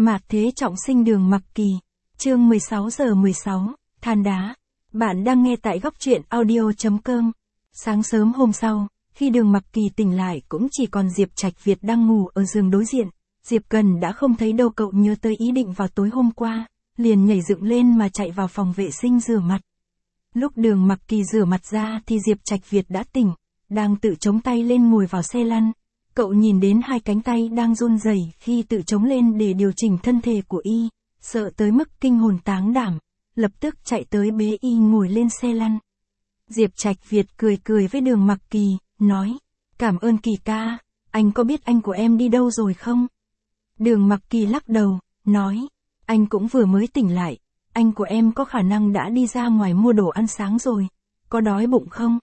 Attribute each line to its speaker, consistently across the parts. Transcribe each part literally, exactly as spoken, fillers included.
Speaker 1: Mạt thế trọng sinh Đường Mặc Kỳ. Chương mười sáu giờ mười sáu, than đá. Bạn đang nghe tại góc truyện audio chấm com. Sáng sớm hôm sau, khi Đường Mặc Kỳ tỉnh lại cũng chỉ còn Diệp Trạch Việt đang ngủ ở giường đối diện. Diệp Cần đã không thấy đâu, cậu nhớ tới ý định vào tối hôm qua, liền nhảy dựng lên mà chạy vào phòng vệ sinh rửa mặt. Lúc Đường Mặc Kỳ rửa mặt ra thì Diệp Trạch Việt đã tỉnh, đang tự chống tay lên ngồi vào xe lăn. Cậu nhìn đến hai cánh tay đang run rẩy khi tự chống lên để điều chỉnh thân thể của y, sợ tới mức kinh hồn táng đảm, lập tức chạy tới bế y ngồi lên xe lăn. Diệp Trạch Việt cười cười với Đường Mặc Kỳ, nói, cảm ơn Kỳ ca, anh có biết anh của em đi đâu rồi không? Đường Mặc Kỳ lắc đầu, nói, anh cũng vừa mới tỉnh lại, anh của em có khả năng đã đi ra ngoài mua đồ ăn sáng rồi, có đói bụng không?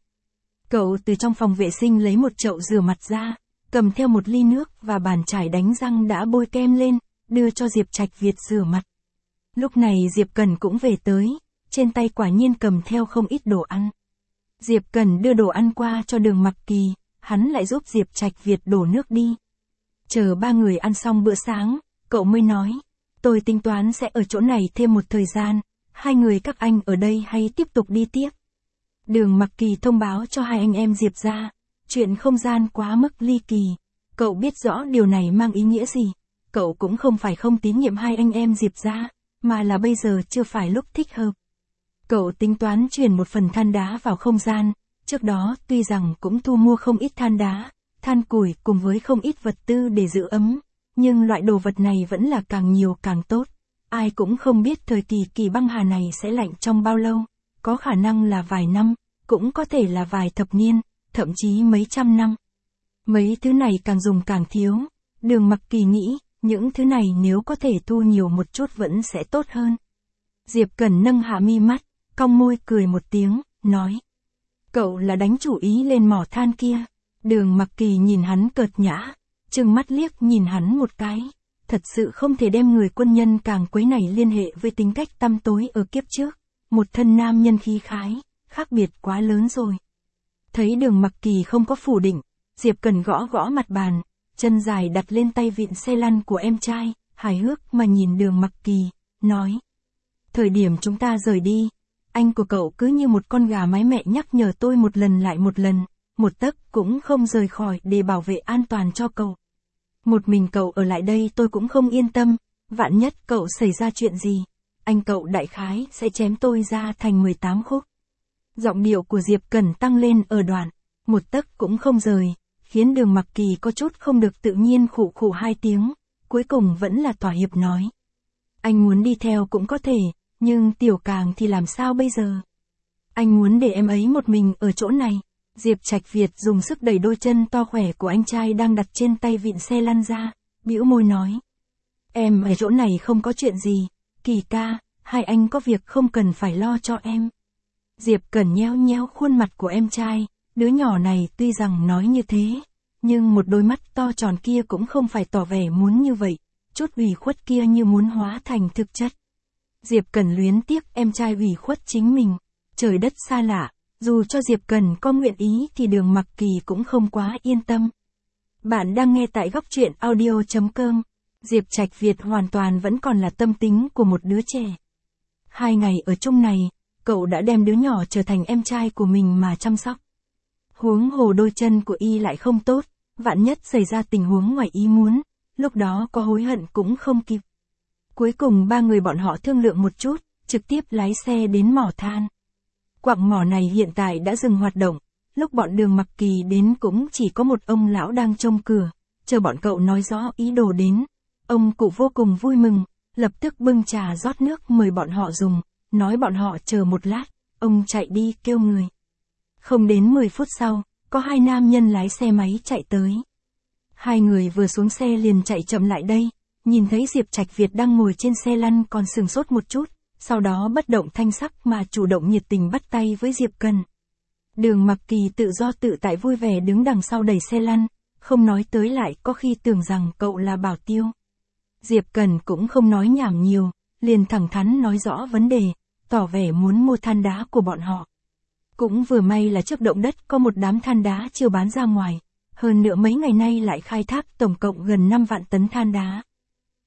Speaker 1: Cậu từ trong phòng vệ sinh lấy một chậu rửa mặt ra, cầm theo một ly nước và bàn chải đánh răng đã bôi kem lên, đưa cho Diệp Trạch Việt rửa mặt. Lúc này Diệp Cần cũng về tới, trên tay quả nhiên cầm theo không ít đồ ăn. Diệp Cần đưa đồ ăn qua cho Đường Mặc Kỳ, hắn lại giúp Diệp Trạch Việt đổ nước đi. Chờ ba người ăn xong bữa sáng, cậu mới nói, tôi tính toán sẽ ở chỗ này thêm một thời gian, hai người các anh ở đây hay tiếp tục đi tiếp? Đường Mặc Kỳ thông báo cho hai anh em Diệp ra, chuyện không gian quá mức ly kỳ, cậu biết rõ điều này mang ý nghĩa gì, cậu cũng không phải không tín nhiệm hai anh em Diệp ra, mà là bây giờ chưa phải lúc thích hợp. Cậu tính toán chuyển một phần than đá vào không gian, trước đó tuy rằng cũng thu mua không ít than đá, than củi cùng với không ít vật tư để giữ ấm, nhưng loại đồ vật này vẫn là càng nhiều càng tốt. Ai cũng không biết thời kỳ kỳ băng hà này sẽ lạnh trong bao lâu, có khả năng là vài năm, cũng có thể là vài thập niên, thậm chí mấy trăm năm. Mấy thứ này càng dùng càng thiếu, Đường Mặc Kỳ nghĩ, những thứ này nếu có thể thu nhiều một chút vẫn sẽ tốt hơn. Diệp Cần nâng hạ mi mắt, cong môi cười một tiếng, nói, cậu là đánh chủ ý lên mỏ than kia. Đường Mặc Kỳ nhìn hắn cợt nhã, trừng mắt liếc nhìn hắn một cái, thật sự không thể đem người quân nhân càng quấy này liên hệ với tính cách tăm tối ở kiếp trước, một thân nam nhân khí khái, khác biệt quá lớn rồi. Thấy Đường Mặc Kỳ không có phủ định, Diệp Cần gõ gõ mặt bàn, chân dài đặt lên tay vịn xe lăn của em trai, hài hước mà nhìn Đường Mặc Kỳ, nói, thời điểm chúng ta rời đi, anh của cậu cứ như một con gà mái mẹ nhắc nhở tôi một lần lại một lần, một tấc cũng không rời khỏi để bảo vệ an toàn cho cậu. Một mình cậu ở lại đây tôi cũng không yên tâm, vạn nhất cậu xảy ra chuyện gì, anh cậu đại khái sẽ chém tôi ra thành mười tám khúc. Giọng điệu của Diệp Cần tăng lên ở đoạn, một tấc cũng không rời, khiến Đường Mặc Kỳ có chút không được tự nhiên khụ khụ hai tiếng, cuối cùng vẫn là thỏa hiệp nói. Anh muốn đi theo cũng có thể, nhưng Tiểu Càng thì làm sao bây giờ? Anh muốn để em ấy một mình ở chỗ này. Diệp Trạch Việt dùng sức đẩy đôi chân to khỏe của anh trai đang đặt trên tay vịn xe lăn ra, bĩu môi nói. Em ở chỗ này không có chuyện gì, Kỳ ca, hai anh có việc không cần phải lo cho em. Diệp Cần nheo nheo khuôn mặt của em trai, đứa nhỏ này tuy rằng nói như thế, nhưng một đôi mắt to tròn kia cũng không phải tỏ vẻ muốn như vậy, chút ủy khuất kia như muốn hóa thành thực chất. Diệp Cần luyến tiếc em trai ủy khuất chính mình, trời đất xa lạ, dù cho Diệp Cần có nguyện ý thì Đường Mặc Kỳ cũng không quá yên tâm. Bạn đang nghe tại góc truyện audio chấm com. Diệp Trạch Việt hoàn toàn vẫn còn là tâm tính của một đứa trẻ. Hai ngày ở chung này, cậu đã đem đứa nhỏ trở thành em trai của mình mà chăm sóc. Huống hồ đôi chân của y lại không tốt, vạn nhất xảy ra tình huống ngoài ý muốn, lúc đó có hối hận cũng không kịp. Cuối cùng ba người bọn họ thương lượng một chút, trực tiếp lái xe đến mỏ than. Quặng mỏ này hiện tại đã dừng hoạt động, lúc bọn Đường Mặc Kỳ đến cũng chỉ có một ông lão đang trông cửa, chờ bọn cậu nói rõ ý đồ đến. Ông cụ vô cùng vui mừng, lập tức bưng trà rót nước mời bọn họ dùng, nói bọn họ chờ một lát, ông chạy đi kêu người. Không đến mười phút sau, có hai nam nhân lái xe máy chạy tới. Hai người vừa xuống xe liền chạy chậm lại đây, nhìn thấy Diệp Trạch Việt đang ngồi trên xe lăn còn sừng sốt một chút. Sau đó bất động thanh sắc mà chủ động nhiệt tình bắt tay với Diệp Cần. Đường Mặc Kỳ tự do tự tại vui vẻ đứng đằng sau đẩy xe lăn, không nói tới lại có khi tưởng rằng cậu là bảo tiêu. Diệp Cần cũng không nói nhảm nhiều, liền thẳng thắn nói rõ vấn đề, tỏ vẻ muốn mua than đá của bọn họ. Cũng vừa may là trước động đất có một đám than đá chưa bán ra ngoài, hơn nữa mấy ngày nay lại khai thác tổng cộng gần năm vạn tấn than đá.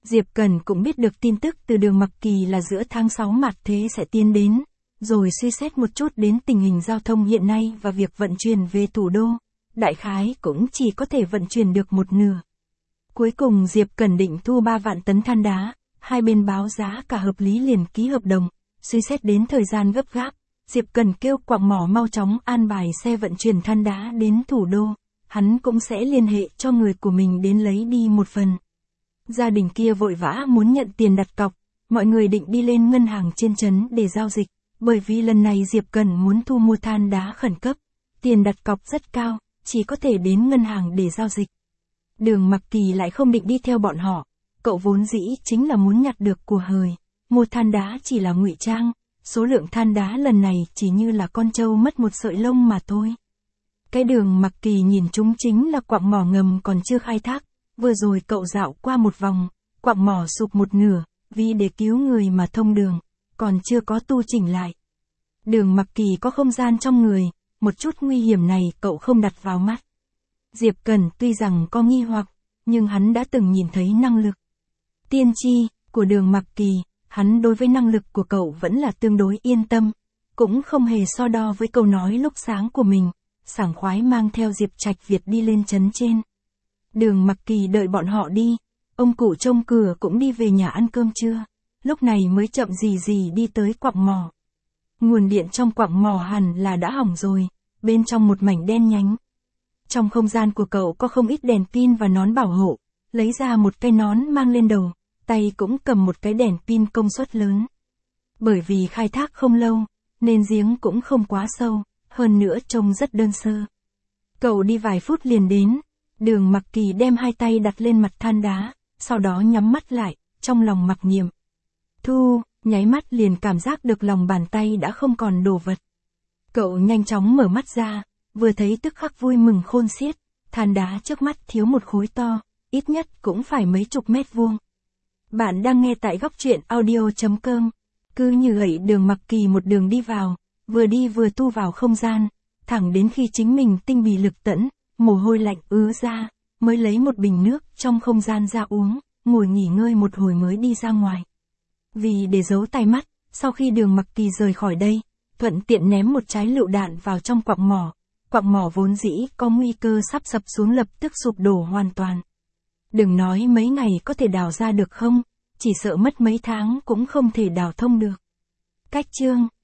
Speaker 1: Diệp Cần cũng biết được tin tức từ Đường Mặc Kỳ là giữa tháng sáu mặt thế sẽ tiến đến, rồi suy xét một chút đến tình hình giao thông hiện nay và việc vận chuyển về thủ đô, đại khái cũng chỉ có thể vận chuyển được một nửa. Cuối cùng Diệp Cần định thu ba vạn tấn than đá, hai bên báo giá cả hợp lý liền ký hợp đồng, suy xét đến thời gian gấp gáp, Diệp Cần kêu quặng mỏ mau chóng an bài xe vận chuyển than đá đến thủ đô, hắn cũng sẽ liên hệ cho người của mình đến lấy đi một phần. Gia đình kia vội vã muốn nhận tiền đặt cọc, mọi người định đi lên ngân hàng trên trấn để giao dịch, bởi vì lần này Diệp Cần muốn thu mua than đá khẩn cấp, tiền đặt cọc rất cao, chỉ có thể đến ngân hàng để giao dịch. Đường Mặc Kỳ lại không định đi theo bọn họ, cậu vốn dĩ chính là muốn nhặt được của hời, mua than đá chỉ là ngụy trang, số lượng than đá lần này chỉ như là con trâu mất một sợi lông mà thôi. Cái Đường Mặc Kỳ nhìn chúng chính là quặng mỏ ngầm còn chưa khai thác, vừa rồi cậu dạo qua một vòng, quặng mỏ sụp một nửa, vì để cứu người mà thông đường, còn chưa có tu chỉnh lại. Đường Mặc Kỳ có không gian trong người, một chút nguy hiểm này cậu không đặt vào mắt. Diệp Cần tuy rằng có nghi hoặc, nhưng hắn đã từng nhìn thấy năng lực tiên tri của Đường Mặc Kỳ, hắn đối với năng lực của cậu vẫn là tương đối yên tâm, cũng không hề so đo với câu nói lúc sáng của mình, sảng khoái mang theo Diệp Trạch Việt đi lên trấn trên. Đường Mặc Kỳ đợi bọn họ đi, ông cụ trông cửa cũng đi về nhà ăn cơm trưa, lúc này mới chậm gì gì đi tới quặng mỏ. Nguồn điện trong quặng mỏ hẳn là đã hỏng rồi, bên trong một mảnh đen nhánh. Trong không gian của cậu có không ít đèn pin và nón bảo hộ, lấy ra một cái nón mang lên đầu, tay cũng cầm một cái đèn pin công suất lớn. Bởi vì khai thác không lâu, nên giếng cũng không quá sâu, hơn nữa trông rất đơn sơ. Cậu đi vài phút liền đến, Đường Mặc Kỳ đem hai tay đặt lên mặt than đá, sau đó nhắm mắt lại, trong lòng mặc niệm. Thu, nháy mắt liền cảm giác được lòng bàn tay đã không còn đồ vật. Cậu nhanh chóng mở mắt ra, vừa thấy tức khắc vui mừng khôn xiết, than đá trước mắt thiếu một khối to, ít nhất cũng phải mấy chục mét vuông. Bạn đang nghe tại góc truyện audio chấm com. Cứ như vậy Đường Mặc Kỳ một đường đi vào, vừa đi vừa thu vào không gian, thẳng đến khi chính mình tinh bì lực tẫn, mồ hôi lạnh ứa ra, mới lấy một bình nước trong không gian ra uống, ngồi nghỉ ngơi một hồi mới đi ra ngoài. Vì để giấu tai mắt, sau khi Đường Mặc Kỳ rời khỏi đây, thuận tiện ném một trái lựu đạn vào trong quặng mỏ, quặng mỏ vốn dĩ có nguy cơ sắp sập xuống lập tức sụp đổ hoàn toàn. Đừng nói mấy ngày có thể đào ra được không, chỉ sợ mất mấy tháng cũng không thể đào thông được. Cách chương